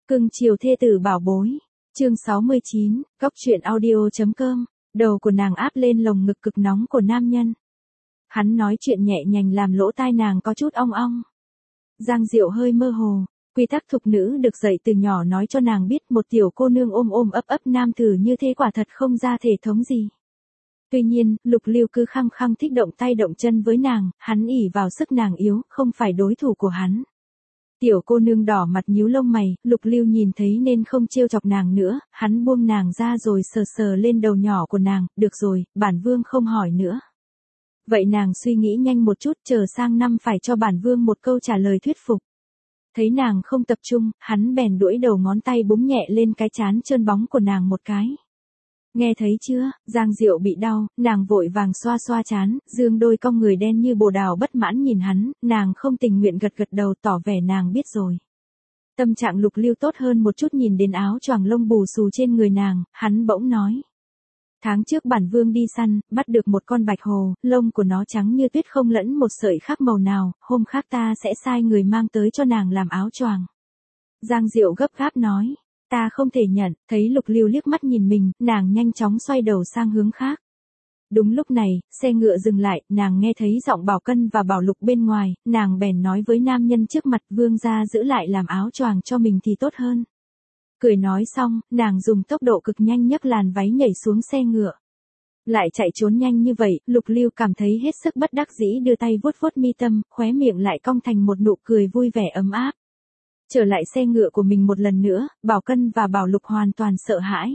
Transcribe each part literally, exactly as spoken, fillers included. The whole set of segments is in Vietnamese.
Cưng chiều thê tử bảo bối. Chương sáu mươi chín, Góc truyện audio.com. Đầu của nàng áp lên lồng ngực cực nóng của nam nhân. Hắn nói chuyện nhẹ nhàng làm lỗ tai nàng có chút ong ong. Giang Diệu hơi mơ hồ, quy tắc thục nữ được dạy từ nhỏ nói cho nàng biết một tiểu cô nương ôm ôm ấp ấp nam tử như thế quả thật không ra thể thống gì. Tuy nhiên, Lục Lưu cứ khăng khăng thích động tay động chân với nàng, hắn ỷ vào sức nàng yếu, không phải đối thủ của hắn. Tiểu cô nương đỏ mặt nhíu lông mày, Lục Lưu nhìn thấy nên không trêu chọc nàng nữa, hắn buông nàng ra rồi sờ sờ lên đầu nhỏ của nàng, được rồi, bản vương không hỏi nữa. Vậy nàng suy nghĩ nhanh một chút, chờ sang năm phải cho bản vương một câu trả lời thuyết phục. Thấy nàng không tập trung, hắn bèn duỗi đầu ngón tay búng nhẹ lên cái trán trơn bóng của nàng một cái. Nghe thấy chưa, Giang Diệu bị đau, nàng vội vàng xoa xoa trán, dương đôi cong người đen như bồ đào bất mãn nhìn hắn, nàng không tình nguyện gật gật đầu tỏ vẻ nàng biết rồi. Tâm trạng Lục Lưu tốt hơn một chút nhìn đến áo choàng lông bù xù trên người nàng, hắn bỗng nói. Tháng trước bản vương đi săn, bắt được một con bạch hồ, lông của nó trắng như tuyết không lẫn một sợi khác màu nào, hôm khác ta sẽ sai người mang tới cho nàng làm áo choàng. Giang Diệu gấp gáp nói. Ta không thể nhận, thấy Lục Lưu liếc mắt nhìn mình, nàng nhanh chóng xoay đầu sang hướng khác. Đúng lúc này, xe ngựa dừng lại, nàng nghe thấy giọng Bảo Cân và Bảo Lục bên ngoài, nàng bèn nói với nam nhân trước mặt vương gia giữ lại làm áo choàng cho mình thì tốt hơn. Cười nói xong, nàng dùng tốc độ cực nhanh nhấc làn váy nhảy xuống xe ngựa. Lại chạy trốn nhanh như vậy, Lục Lưu cảm thấy hết sức bất đắc dĩ đưa tay vuốt vuốt mi tâm, khóe miệng lại cong thành một nụ cười vui vẻ ấm áp. Trở lại xe ngựa của mình một lần nữa, Bảo Cân và Bảo Lục hoàn toàn sợ hãi.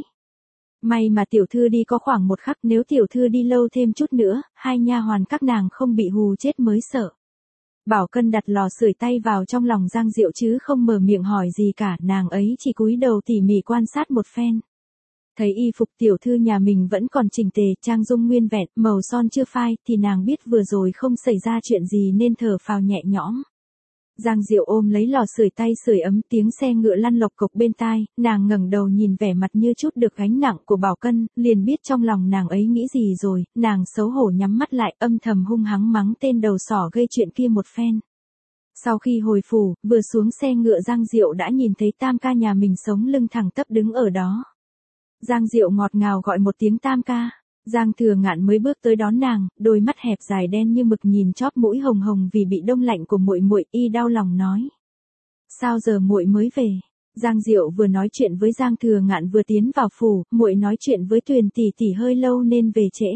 May mà tiểu thư đi có khoảng một khắc, nếu tiểu thư đi lâu thêm chút nữa, hai nha hoàn các nàng không bị hù chết mới sợ. Bảo Cân đặt lò sưởi tay vào trong lòng Giang Diệu chứ không mở miệng hỏi gì cả, nàng ấy chỉ cúi đầu tỉ mỉ quan sát một phen. Thấy y phục tiểu thư nhà mình vẫn còn chỉnh tề, trang dung nguyên vẹn, màu son chưa phai, thì nàng biết vừa rồi không xảy ra chuyện gì nên thở phào nhẹ nhõm. Giang Diệu ôm lấy lò sưởi tay sưởi ấm, tiếng xe ngựa lăn lộc cộc bên tai, nàng ngẩng đầu nhìn vẻ mặt như chút được gánh nặng của Bảo Cân, liền biết trong lòng nàng ấy nghĩ gì rồi, nàng xấu hổ nhắm mắt lại âm thầm hung hăng mắng tên đầu sỏ gây chuyện kia một phen. Sau khi hồi phủ, vừa xuống xe ngựa Giang Diệu đã nhìn thấy Tam ca nhà mình sống lưng thẳng tắp đứng ở đó. Giang Diệu ngọt ngào gọi một tiếng Tam ca. Giang Thừa Ngạn mới bước tới đón nàng, đôi mắt hẹp dài đen như mực nhìn chóp mũi hồng hồng vì bị đông lạnh của muội muội, y đau lòng nói: "Sao giờ muội mới về?" Giang Diệu vừa nói chuyện với Giang Thừa Ngạn vừa tiến vào phủ, muội nói chuyện với Tuyền tỷ tỷ hơi lâu nên về trễ.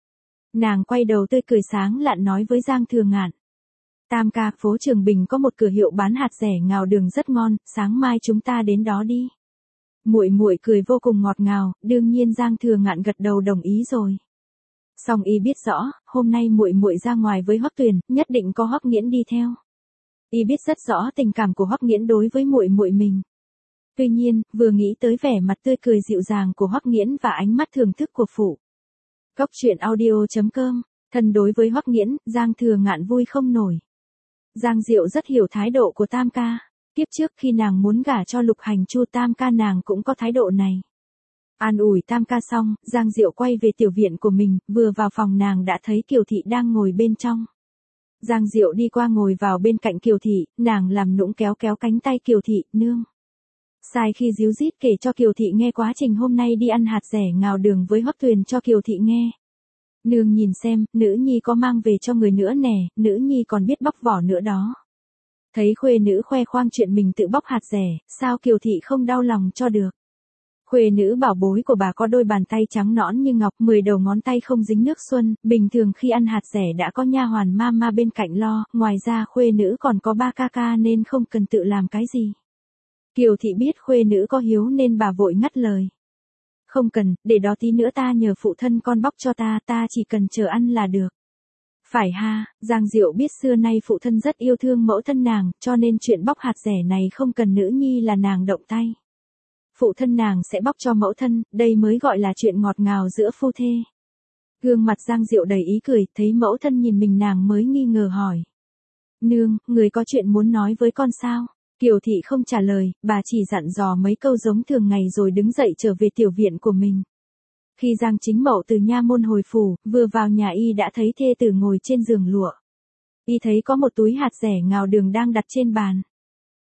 Nàng quay đầu tươi cười sáng lạn nói với Giang Thừa Ngạn: "Tam ca, phố Trường Bình có một cửa hiệu bán hạt rẻ ngào đường rất ngon, sáng mai chúng ta đến đó đi." Muội muội cười vô cùng ngọt ngào, đương nhiên Giang Thừa Ngạn gật đầu đồng ý rồi. Song y biết rõ, hôm nay muội muội ra ngoài với Hoắc Tuyền, nhất định có Hoắc Nghiễn đi theo. Y biết rất rõ tình cảm của Hoắc Nghiễn đối với muội muội mình. Tuy nhiên, vừa nghĩ tới vẻ mặt tươi cười dịu dàng của Hoắc Nghiễn và ánh mắt thưởng thức của phụ. Góc truyện audio.com, thân đối với Hoắc Nghiễn, Giang Thừa Ngạn vui không nổi. Giang Diệu rất hiểu thái độ của Tam ca. Tiếp trước khi nàng muốn gả cho Lục Hành Chu, Tam ca nàng cũng có thái độ này. An ủi Tam ca xong, Giang Diệu quay về tiểu viện của mình, vừa vào phòng nàng đã thấy Kiều Thị đang ngồi bên trong. Giang Diệu đi qua ngồi vào bên cạnh Kiều Thị, nàng làm nũng kéo kéo cánh tay Kiều Thị, nương. Sai khi díu dít kể cho Kiều Thị nghe quá trình hôm nay đi ăn hạt rẻ ngào đường với Hoắc Tuyền cho Kiều Thị nghe. Nương nhìn xem, nữ nhi có mang về cho người nữa nè, nữ nhi còn biết bóc vỏ nữa đó. Thấy khuê nữ khoe khoang chuyện mình tự bóc hạt rẻ, sao Kiều Thị không đau lòng cho được. Khuê nữ bảo bối của bà có đôi bàn tay trắng nõn như ngọc, mười đầu ngón tay không dính nước xuân, bình thường khi ăn hạt rẻ đã có nha hoàn mama bên cạnh lo, ngoài ra khuê nữ còn có ba ca ca nên không cần tự làm cái gì. Kiều Thị biết khuê nữ có hiếu nên bà vội ngắt lời. Không cần, để đó tí nữa ta nhờ phụ thân con bóc cho ta, ta chỉ cần chờ ăn là được. Phải ha, Giang Diệu biết xưa nay phụ thân rất yêu thương mẫu thân nàng, cho nên chuyện bóc hạt rẻ này không cần nữ nhi là nàng động tay. Phụ thân nàng sẽ bóc cho mẫu thân, đây mới gọi là chuyện ngọt ngào giữa phu thê. Gương mặt Giang Diệu đầy ý cười, thấy mẫu thân nhìn mình nàng mới nghi ngờ hỏi. Nương, người có chuyện muốn nói với con sao? Kiều Thị không trả lời, bà chỉ dặn dò mấy câu giống thường ngày rồi đứng dậy trở về tiểu viện của mình. Khi Giang Chính Mậu từ nha môn hồi phủ, vừa vào nhà y đã thấy thê tử ngồi trên giường lụa. Y thấy có một túi hạt rẻ ngào đường đang đặt trên bàn.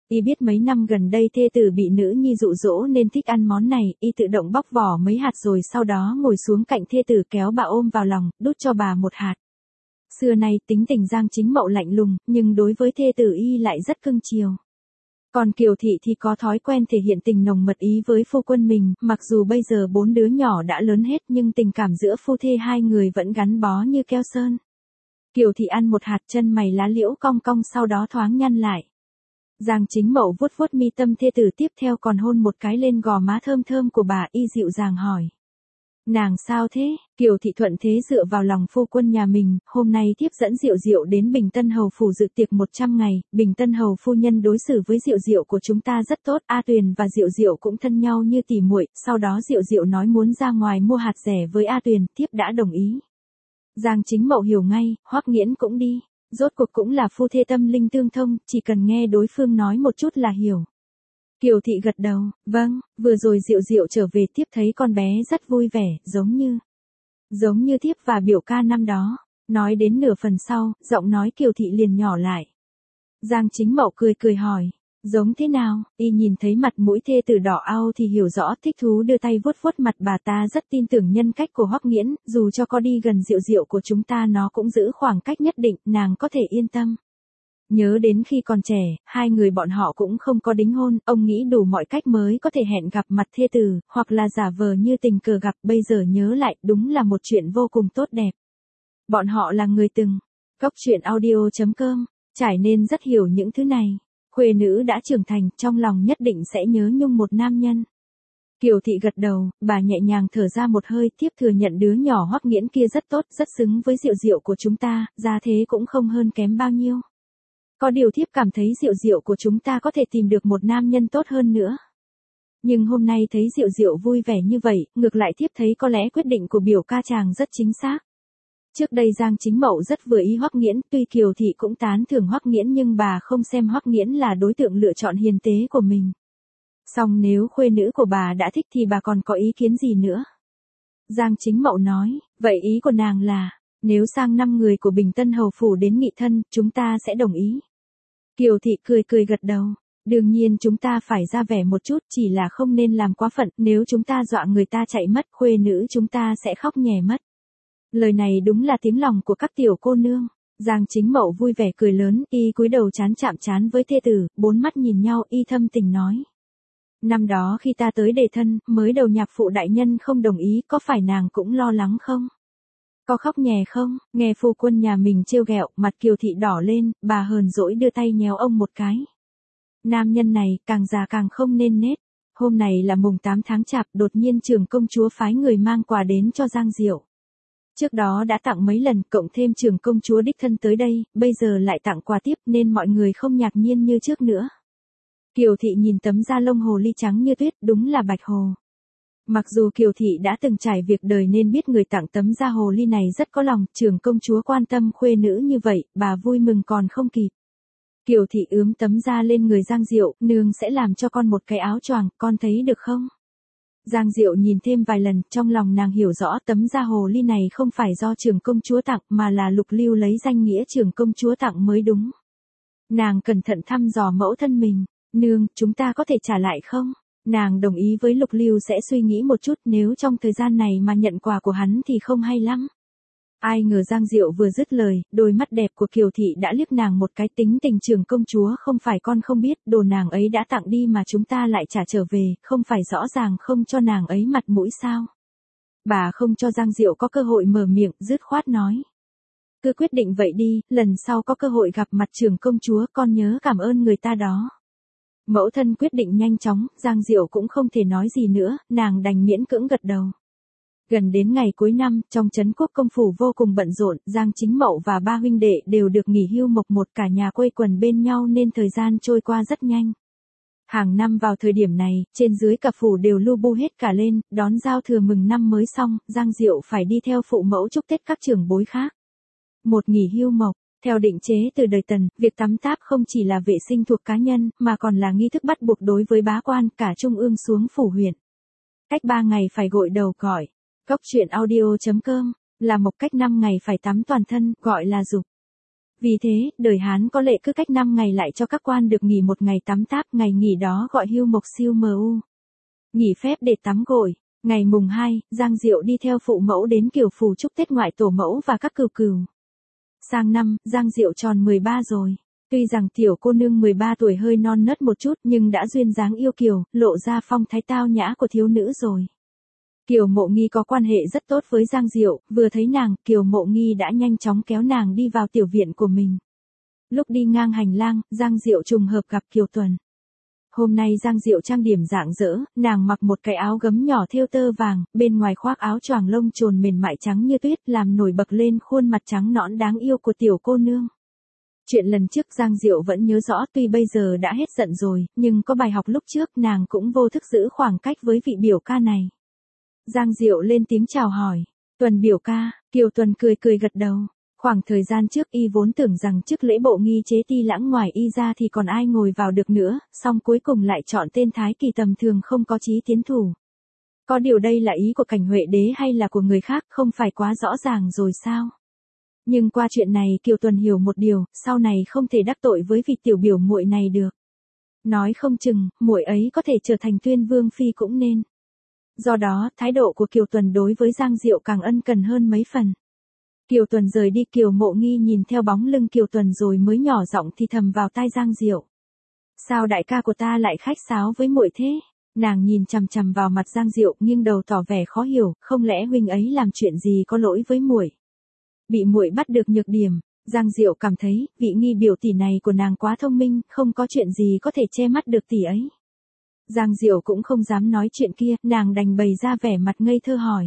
Y biết mấy năm gần đây thê tử bị nữ nhi dụ dỗ nên thích ăn món này, y tự động bóc vỏ mấy hạt rồi sau đó ngồi xuống cạnh thê tử kéo bà ôm vào lòng, đút cho bà một hạt. Xưa nay tính tình Giang Chính Mậu lạnh lùng, nhưng đối với thê tử y lại rất cưng chiều. Còn Kiều Thị thì có thói quen thể hiện tình nồng mật ý với phu quân mình, mặc dù bây giờ bốn đứa nhỏ đã lớn hết nhưng tình cảm giữa phu thê hai người vẫn gắn bó như keo sơn. Kiều Thị ăn một hạt, chân mày lá liễu cong cong sau đó thoáng nhăn lại. Giang Chính Mậu vuốt vuốt mi tâm thê tử, tiếp theo còn hôn một cái lên gò má thơm thơm của bà, y dịu dàng hỏi. Nàng sao thế? Kiều Thị thuận thế dựa vào lòng phu quân nhà mình, hôm nay thiếp dẫn Diệu Diệu đến Bình Tân Hầu phủ dự tiệc một trăm ngày, Bình Tân Hầu phu nhân đối xử với Diệu Diệu của chúng ta rất tốt, A Tuyền và Diệu Diệu cũng thân nhau như tỉ muội, sau đó Diệu Diệu nói muốn ra ngoài mua hạt rẻ với A Tuyền, thiếp đã đồng ý. Giang Chính Mậu hiểu ngay, Hoắc Nghiễn cũng đi, rốt cuộc cũng là phu thê tâm linh tương thông, chỉ cần nghe đối phương nói một chút là hiểu. Kiều Thị gật đầu, vâng, vừa rồi Diệu Diệu trở về tiếp thấy con bé rất vui vẻ, giống như, giống như thiếp và biểu ca năm đó. Nói đến nửa phần sau, giọng nói Kiều Thị liền nhỏ lại. Giang Chính Mậu cười cười hỏi, giống thế nào? Y nhìn thấy mặt mũi thê tử đỏ ao thì hiểu rõ, thích thú đưa tay vuốt vuốt mặt bà, ta rất tin tưởng nhân cách của Hoắc Nghiễn, dù cho có đi gần Diệu Diệu của chúng ta nó cũng giữ khoảng cách nhất định, nàng có thể yên tâm. Nhớ đến khi còn trẻ, hai người bọn họ cũng không có đính hôn, ông nghĩ đủ mọi cách mới có thể hẹn gặp mặt thê tử, hoặc là giả vờ như tình cờ gặp, bây giờ nhớ lại, đúng là một chuyện vô cùng tốt đẹp. Bọn họ là người từng. Góc truyện audio chấm com, trải nên rất hiểu những thứ này. Khuê nữ đã trưởng thành, trong lòng nhất định sẽ nhớ nhung một nam nhân. Kiều Thị gật đầu, bà nhẹ nhàng thở ra một hơi, tiếp thừa nhận đứa nhỏ Hoắc Nghiễn kia rất tốt, rất xứng với Diệu Diệu của chúng ta, gia thế cũng không hơn kém bao nhiêu. Có điều thiếp cảm thấy Diệu Diệu của chúng ta có thể tìm được một nam nhân tốt hơn nữa. Nhưng hôm nay thấy Diệu Diệu vui vẻ như vậy, ngược lại thiếp thấy có lẽ quyết định của biểu ca chàng rất chính xác. Trước đây Giang Chính Mậu rất vừa ý Hoắc Nghiễn, tuy Kiều Thị cũng tán thưởng Hoắc Nghiễn nhưng bà không xem Hoắc Nghiễn là đối tượng lựa chọn hiền tế của mình. Song nếu khuê nữ của bà đã thích thì bà còn có ý kiến gì nữa? Giang Chính Mậu nói, vậy ý của nàng là, nếu sang năm người của Bình Tân Hầu phủ đến nghị thân, chúng ta sẽ đồng ý. Kiều Thị cười cười gật đầu, đương nhiên chúng ta phải ra vẻ một chút, chỉ là không nên làm quá phận, nếu chúng ta dọa người ta chạy mất, khuê nữ chúng ta sẽ khóc nhè mất. Lời này đúng là tiếng lòng của các tiểu cô nương. Giang Chính Mậu vui vẻ cười lớn, y cúi đầu chán chạm chán với thê tử, bốn mắt nhìn nhau, y thâm tình nói. Năm đó khi ta tới đề thân, mới đầu nhạc phụ đại nhân không đồng ý, có phải nàng cũng lo lắng không? Có khóc nhè không? Nghe phu quân nhà mình trêu ghẹo, mặt Kiều Thị đỏ lên, bà hờn dỗi đưa tay nhéo ông một cái. Nam nhân này, càng già càng không nên nết. Hôm này là mùng tám tháng chạp, đột nhiên trưởng công chúa phái người mang quà đến cho Giang Diệu. Trước đó đã tặng mấy lần, cộng thêm trưởng công chúa đích thân tới đây, bây giờ lại tặng quà tiếp nên mọi người không ngạc nhiên như trước nữa. Kiều Thị nhìn tấm da lông hồ ly trắng như tuyết, đúng là bạch hồ. Mặc dù Kiều Thị đã từng trải việc đời nên biết người tặng tấm da hồ ly này rất có lòng, trưởng công chúa quan tâm khuê nữ như vậy, bà vui mừng còn không kịp. Kiều Thị ướm tấm da lên người Giang Diệu, nương sẽ làm cho con một cái áo choàng, con thấy được không? Giang Diệu nhìn thêm vài lần, trong lòng nàng hiểu rõ tấm da hồ ly này không phải do trưởng công chúa tặng mà là Lục Lưu lấy danh nghĩa trưởng công chúa tặng mới đúng. Nàng cẩn thận thăm dò mẫu thân mình, nương, chúng ta có thể trả lại không? Nàng đồng ý với Lục Lưu sẽ suy nghĩ một chút, nếu trong thời gian này mà nhận quà của hắn thì không hay lắm. Ai ngờ Giang Diệu vừa dứt lời, đôi mắt đẹp của Kiều Thị đã liếc nàng một cái, tính tình trưởng công chúa không phải con không biết, đồ nàng ấy đã tặng đi mà chúng ta lại trả trở về, không phải rõ ràng không cho nàng ấy mặt mũi sao? Bà không cho Giang Diệu có cơ hội mở miệng, dứt khoát nói. Cứ quyết định vậy đi, lần sau có cơ hội gặp mặt trưởng công chúa con nhớ cảm ơn người ta đó. Mẫu thân quyết định nhanh chóng, Giang Diệu cũng không thể nói gì nữa, nàng đành miễn cưỡng gật đầu. Gần đến ngày cuối năm, trong trấn quốc công phủ vô cùng bận rộn, Giang Chính Mậu và ba huynh đệ đều được nghỉ hưu mộc một, cả nhà quây quần bên nhau nên thời gian trôi qua rất nhanh. Hàng năm vào thời điểm này, trên dưới cả phủ đều lu bu hết cả lên, đón giao thừa mừng năm mới xong, Giang Diệu phải đi theo phụ mẫu chúc Tết các trưởng bối khác. Một nghỉ hưu mộc. Theo định chế từ đời Tần, việc tắm táp không chỉ là vệ sinh thuộc cá nhân, mà còn là nghi thức bắt buộc đối với bá quan cả trung ương xuống phủ huyện. Cách ba ngày phải gội đầu gọi. Góc truyện audio chấm com là một cách năm ngày phải tắm toàn thân, gọi là dục. Vì thế, đời Hán có lệ cứ cách năm ngày lại cho các quan được nghỉ một ngày tắm táp, ngày nghỉ đó gọi hưu mộc siêu mu. Nghỉ phép để tắm gội. Ngày mùng hai, Giang Diệu đi theo phụ mẫu đến Kiều Phù chúc Tết ngoại tổ mẫu và các cừu cừu. Sang năm, Giang Diệu tròn mười ba rồi. Tuy rằng tiểu cô nương mười ba tuổi hơi non nớt một chút nhưng đã duyên dáng yêu kiều, lộ ra phong thái tao nhã của thiếu nữ rồi. Kiều Mộ Nghi có quan hệ rất tốt với Giang Diệu, vừa thấy nàng, Kiều Mộ Nghi đã nhanh chóng kéo nàng đi vào tiểu viện của mình. Lúc đi ngang hành lang, Giang Diệu trùng hợp gặp Kiều Tuần. Hôm nay Giang Diệu trang điểm rạng rỡ, nàng mặc một cái áo gấm nhỏ thêu tơ vàng, bên ngoài khoác áo choàng lông trồn mềm mại trắng như tuyết làm nổi bật lên khuôn mặt trắng nõn đáng yêu của tiểu cô nương. Chuyện lần trước Giang Diệu vẫn nhớ rõ, tuy bây giờ đã hết giận rồi, nhưng có bài học lúc trước nàng cũng vô thức giữ khoảng cách với vị biểu ca này. Giang Diệu lên tiếng chào hỏi. Tuần biểu ca. Kiều Tuần cười cười gật đầu. Khoảng thời gian trước y vốn tưởng rằng chức lễ bộ nghi chế ti lãng ngoài y ra thì còn ai ngồi vào được nữa, song cuối cùng lại chọn tên Thái Kỳ tầm thường không có chí tiến thủ. Có điều đây là ý của Cảnh Huệ Đế hay là của người khác, không phải quá rõ ràng rồi sao? Nhưng qua chuyện này Kiều Tuần hiểu một điều, sau này không thể đắc tội với vị tiểu biểu muội này được. Nói không chừng, muội ấy có thể trở thành Tuyên Vương phi cũng nên. Do đó, thái độ của Kiều Tuần đối với Giang Diệu càng ân cần hơn mấy phần. Kiều Tuần rời đi, Kiều Mộ Nghi nhìn theo bóng lưng Kiều Tuần rồi mới nhỏ giọng thì thầm vào tai Giang Diệu. Sao đại ca của ta lại khách sáo với muội thế? Nàng nhìn chằm chằm vào mặt Giang Diệu nghiêng đầu tỏ vẻ khó hiểu, không lẽ huynh ấy làm chuyện gì có lỗi với muội? Bị muội bắt được nhược điểm. Giang Diệu cảm thấy, vị nghi biểu tỷ này của nàng quá thông minh, không có chuyện gì có thể che mắt được tỷ ấy. Giang Diệu cũng không dám nói chuyện kia, nàng đành bày ra vẻ mặt ngây thơ hỏi.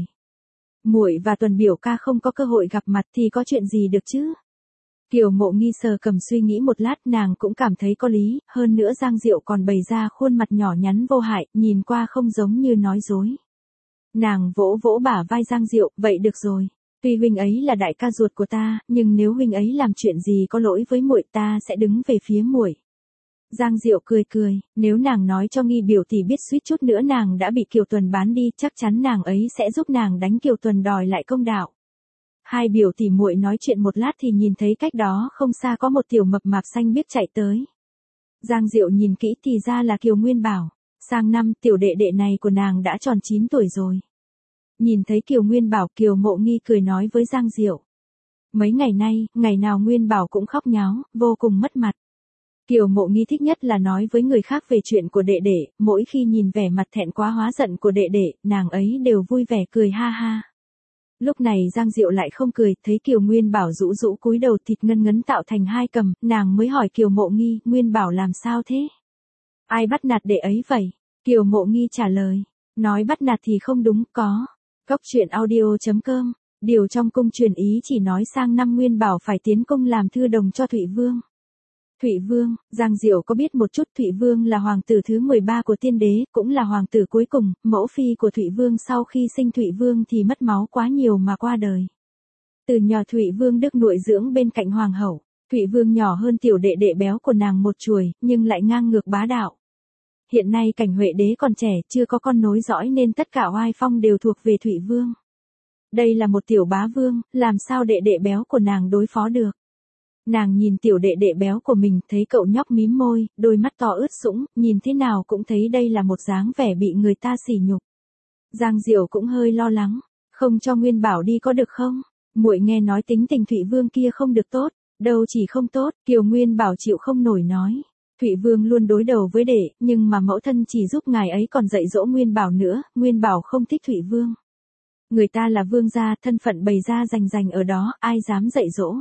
Muội và Tuần biểu ca không có cơ hội gặp mặt thì có chuyện gì được chứ? Kiều Mộ Nghi sờ cầm suy nghĩ một lát, nàng cũng cảm thấy có lý, hơn nữa Giang Diệu còn bày ra khuôn mặt nhỏ nhắn vô hại, nhìn qua không giống như nói dối. Nàng vỗ vỗ bả vai Giang Diệu, vậy được rồi. Tuy huynh ấy là đại ca ruột của ta, nhưng nếu huynh ấy làm chuyện gì có lỗi với muội ta sẽ đứng về phía muội. Giang Diệu cười cười, nếu nàng nói cho nghi biểu tỷ biết suýt chút nữa nàng đã bị Kiều Tuần bán đi, chắc chắn nàng ấy sẽ giúp nàng đánh Kiều Tuần đòi lại công đạo. Hai biểu tỷ muội nói chuyện một lát thì nhìn thấy cách đó không xa có một tiểu mập mạp xanh biếc chạy tới. Giang Diệu nhìn kỹ thì ra là Kiều Nguyên Bảo, sang năm tiểu đệ đệ này của nàng đã tròn chín tuổi rồi. Nhìn thấy Kiều Nguyên Bảo, Kiều Mộ Nghi cười nói với Giang Diệu. Mấy ngày nay, ngày nào Nguyên Bảo cũng khóc nháo, vô cùng mất mặt. Kiều Mộ Nghi thích nhất là nói với người khác về chuyện của đệ đệ, mỗi khi nhìn vẻ mặt thẹn quá hóa giận của đệ đệ, nàng ấy đều vui vẻ cười ha ha. Lúc này Giang Diệu lại không cười, thấy Kiều Nguyên Bảo rũ rũ cúi đầu thịt ngân ngấn tạo thành hai cầm, nàng mới hỏi Kiều Mộ Nghi, Nguyên Bảo làm sao thế? Ai bắt nạt đệ ấy vậy? Kiều Mộ Nghi trả lời, nói bắt nạt thì không đúng, có. Cốc truyện audio chấm com, điều trong cung truyền ý chỉ nói sang năm Nguyên Bảo phải tiến cung làm thư đồng cho Thụy Vương. Thụy Vương, Giang Diệu có biết một chút, Thụy Vương là hoàng tử thứ mười ba của tiên đế, cũng là hoàng tử cuối cùng, mẫu phi của Thụy Vương sau khi sinh Thụy Vương thì mất máu quá nhiều mà qua đời. Từ nhỏ Thụy Vương được nuôi dưỡng bên cạnh hoàng hậu, Thụy Vương nhỏ hơn tiểu đệ đệ béo của nàng một chuồi, nhưng lại ngang ngược bá đạo. Hiện nay Cảnh Huệ Đế còn trẻ, chưa có con nối dõi nên tất cả oai phong đều thuộc về Thụy Vương. Đây là một tiểu bá vương, làm sao đệ đệ béo của nàng đối phó được? Nàng nhìn tiểu đệ đệ béo của mình, thấy cậu nhóc mím môi, đôi mắt to ướt sũng, nhìn thế nào cũng thấy đây là một dáng vẻ bị người ta sỉ nhục. Giang Diệu cũng hơi lo lắng, không cho Nguyên Bảo đi có được không? Muội nghe nói tính tình Thụy Vương kia không được tốt, đâu chỉ không tốt, Kiều Nguyên Bảo chịu không nổi nói. Thụy Vương luôn đối đầu với đệ, nhưng mà mẫu thân chỉ giúp ngài ấy còn dạy dỗ Nguyên Bảo nữa, Nguyên Bảo không thích Thụy Vương. Người ta là vương gia, thân phận bày ra rành rành ở đó, ai dám dạy dỗ.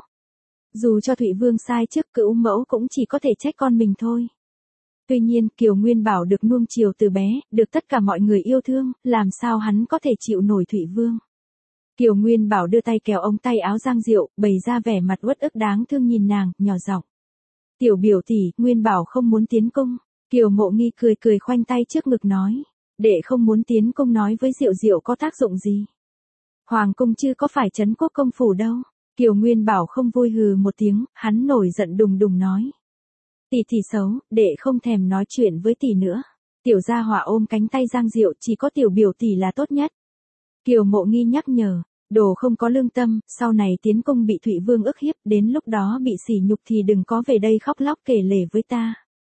Dù cho Thụy Vương sai trước, cữu mẫu cũng chỉ có thể trách con mình thôi. Tuy nhiên, Kiều Nguyên Bảo được nuông chiều từ bé, được tất cả mọi người yêu thương, làm sao hắn có thể chịu nổi Thụy Vương. Kiều Nguyên Bảo đưa tay kéo ống tay áo Giang Diệu, bày ra vẻ mặt uất ức đáng thương nhìn nàng, nhỏ giọng. Tiểu biểu tỷ, Nguyên Bảo không muốn tiến cung. Kiều Mộ Nghi cười cười khoanh tay trước ngực nói. Đệ không muốn tiến cung nói với Diệu Diệu có tác dụng gì. Hoàng cung chứ có phải trấn quốc công phủ đâu. Kiều Nguyên Bảo không vui hừ một tiếng, hắn nổi giận đùng đùng nói. Tỷ tỷ xấu, đệ không thèm nói chuyện với tỷ nữa. Tiểu gia hỏa ôm cánh tay Giang Diệu, chỉ có tiểu biểu tỷ là tốt nhất. Kiều Mộ Nghi nhắc nhở, Đồ không có lương tâm, sau này tiến cung bị Thụy Vương ức hiếp, đến lúc đó bị sỉ nhục thì đừng có về đây khóc lóc kể lể với ta.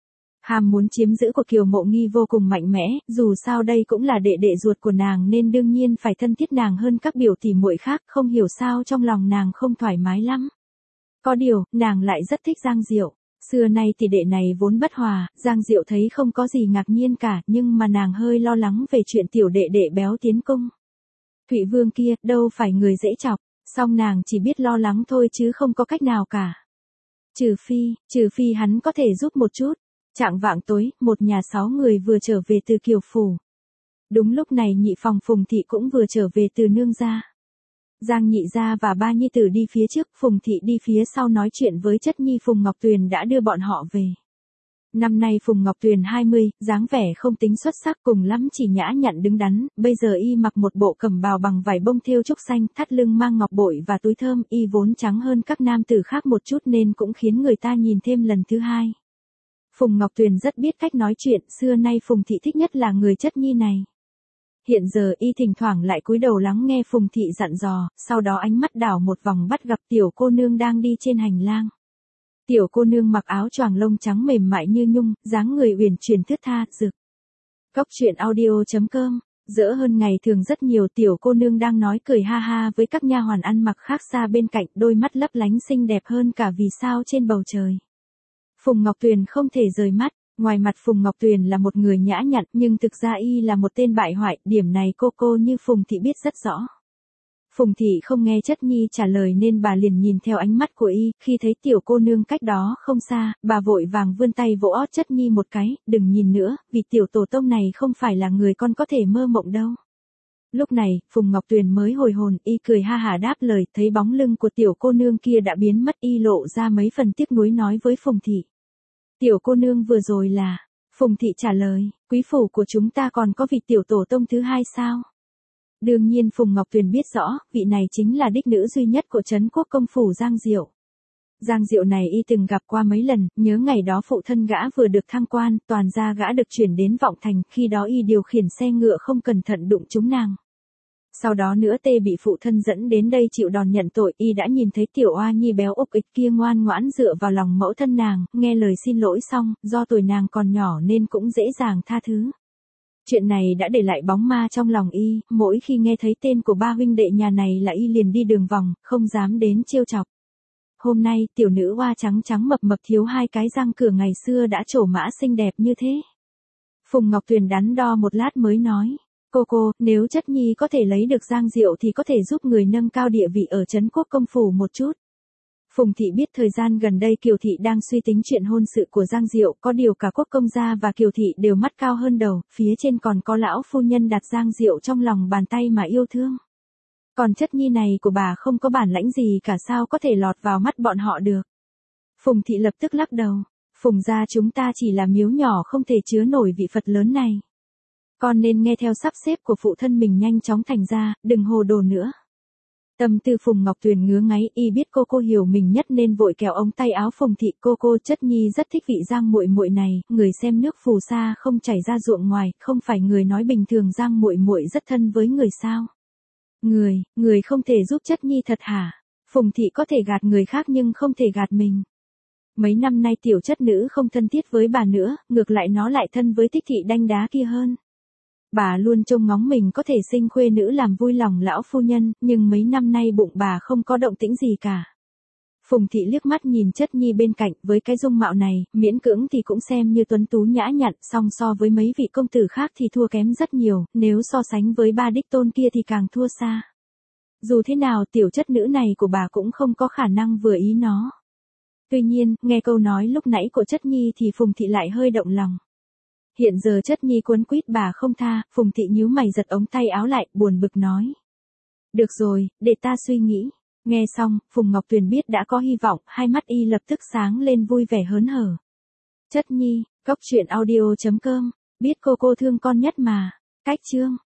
Ham muốn chiếm giữ của Kiều Mộ Nghi vô cùng mạnh mẽ, dù sao đây cũng là đệ đệ ruột của nàng nên đương nhiên phải thân thiết nàng hơn các biểu tỷ muội khác, không hiểu sao trong lòng nàng không thoải mái lắm. Có điều, nàng lại rất thích Giang Diệu. Xưa nay tỷ đệ này vốn bất hòa, Giang Diệu thấy không có gì ngạc nhiên cả, nhưng mà nàng hơi lo lắng về chuyện tiểu đệ đệ béo tiến cung. Thụy Vương kia, đâu phải người dễ chọc, song nàng chỉ biết lo lắng thôi chứ không có cách nào cả. Trừ phi, trừ phi hắn có thể giúp một chút. Trạng vạng tối, một nhà sáu người vừa trở về từ Kiều Phủ. Đúng lúc này nhị phòng Phùng Thị cũng vừa trở về từ nương gia. Giang nhị gia và ba nhi tử đi phía trước, Phùng Thị đi phía sau nói chuyện với chất nhi Phùng Ngọc Tuyền đã đưa bọn họ về. Năm nay Phùng Ngọc Tuyền hai mươi, dáng vẻ không tính xuất sắc, cùng lắm chỉ nhã nhặn đứng đắn, bây giờ y mặc một bộ cẩm bào bằng vải bông thêu trúc xanh, thắt lưng mang ngọc bội và túi thơm, y vốn trắng hơn các nam tử khác một chút nên cũng khiến người ta nhìn thêm lần thứ hai. Phùng Ngọc Tuyền rất biết cách nói chuyện, xưa nay Phùng Thị thích nhất là người chất nhi này. Hiện giờ y thỉnh thoảng lại cúi đầu lắng nghe Phùng Thị dặn dò, sau đó ánh mắt đảo một vòng bắt gặp tiểu cô nương đang đi trên hành lang. Tiểu cô nương mặc áo choàng lông trắng mềm mại như nhung, dáng người uyển chuyển thướt tha, rực. Cóc truyện audio chấm com, dỡ hơn ngày thường rất nhiều, tiểu cô nương đang nói cười ha ha với các nha hoàn ăn mặc khác xa bên cạnh, đôi mắt lấp lánh xinh đẹp hơn cả vì sao trên bầu trời. Phùng Ngọc Tuyền không thể rời mắt, ngoài mặt Phùng Ngọc Tuyền là một người nhã nhặn nhưng thực ra y là một tên bại hoại, điểm này cô cô như Phùng Thị biết rất rõ. Phùng Thị không nghe chất nhi trả lời nên bà liền nhìn theo ánh mắt của y, khi thấy tiểu cô nương cách đó không xa, bà vội vàng vươn tay vỗ ót chất nhi một cái, đừng nhìn nữa, vì tiểu tổ tông này không phải là người con có thể mơ mộng đâu. Lúc này, Phùng Ngọc Tuyền mới hồi hồn, y cười ha hả đáp lời, thấy bóng lưng của tiểu cô nương kia đã biến mất, y lộ ra mấy phần tiếc nuối nói với Phùng Thị. Tiểu cô nương vừa rồi là, Phùng Thị trả lời, quý phủ của chúng ta còn có vị tiểu tổ tông thứ hai sao? Đương nhiên Phùng Ngọc Tuyền biết rõ, vị này chính là đích nữ duy nhất của Trấn Quốc công phủ Giang Diệu. Giang Diệu này y từng gặp qua mấy lần, nhớ ngày đó phụ thân gã vừa được thăng quan, toàn gia gã được chuyển đến Vọng Thành, khi đó y điều khiển xe ngựa không cẩn thận đụng trúng nàng. Sau đó nữa tê bị phụ thân dẫn đến đây chịu đòn nhận tội, y đã nhìn thấy tiểu oa nhi béo ục ịch kia ngoan ngoãn dựa vào lòng mẫu thân nàng, nghe lời xin lỗi xong, do tuổi nàng còn nhỏ nên cũng dễ dàng tha thứ. Chuyện này đã để lại bóng ma trong lòng y, mỗi khi nghe thấy tên của ba huynh đệ nhà này là y liền đi đường vòng, không dám đến trêu chọc. Hôm nay, tiểu nữ oa trắng trắng mập mập thiếu hai cái răng cửa ngày xưa đã trổ mã xinh đẹp như thế. Phùng Ngọc Tuyền đắn đo một lát mới nói, cô cô, nếu chất nhi có thể lấy được Giang Diệu thì có thể giúp người nâng cao địa vị ở Trấn Quốc công phủ một chút. Phùng Thị biết thời gian gần đây Kiều Thị đang suy tính chuyện hôn sự của Giang Diệu, có điều cả Quốc công gia và Kiều Thị đều mắt cao hơn đầu, phía trên còn có lão phu nhân đặt Giang Diệu trong lòng bàn tay mà yêu thương. Còn chất nhi này của bà không có bản lãnh gì cả, sao có thể lọt vào mắt bọn họ được. Phùng Thị lập tức lắc đầu, Phùng gia chúng ta chỉ là miếu nhỏ không thể chứa nổi vị Phật lớn này. Con nên nghe theo sắp xếp của phụ thân mình nhanh chóng thành ra, đừng hồ đồ nữa. Tâm tư Phùng Ngọc Tuyền ngứa ngáy, y biết cô cô hiểu mình nhất nên vội kéo ống tay áo Phùng Thị, cô cô chất nhi rất thích vị Giang muội muội này, người xem nước phù sa không chảy ra ruộng ngoài, không phải người nói bình thường Giang muội muội rất thân với người sao? Người, người không thể giúp chất nhi thật hả? Phùng Thị có thể gạt người khác nhưng không thể gạt mình. Mấy năm nay tiểu chất nữ không thân thiết với bà nữa, ngược lại nó lại thân với Thích Thị đanh đá kia hơn. Bà luôn trông ngóng mình có thể sinh khuê nữ làm vui lòng lão phu nhân, nhưng mấy năm nay bụng bà không có động tĩnh gì cả. Phùng Thị liếc mắt nhìn chất nhi bên cạnh, với cái dung mạo này, miễn cưỡng thì cũng xem như tuấn tú nhã nhặn, song so với mấy vị công tử khác thì thua kém rất nhiều, nếu so sánh với ba đích tôn kia thì càng thua xa. Dù thế nào tiểu chất nữ này của bà cũng không có khả năng vừa ý nó. Tuy nhiên, nghe câu nói lúc nãy của chất nhi thì Phùng Thị lại hơi động lòng. Hiện giờ chất nhi quấn quýt bà không tha, Phùng Thị nhíu mày giật ống tay áo lại, buồn bực nói. Được rồi, để ta suy nghĩ. Nghe xong, Phùng Ngọc Tuyền biết đã có hy vọng, hai mắt y lập tức sáng lên vui vẻ hớn hở. Chất nhi, cóc truyện audio chấm com, biết cô cô thương con nhất mà. Cách chương.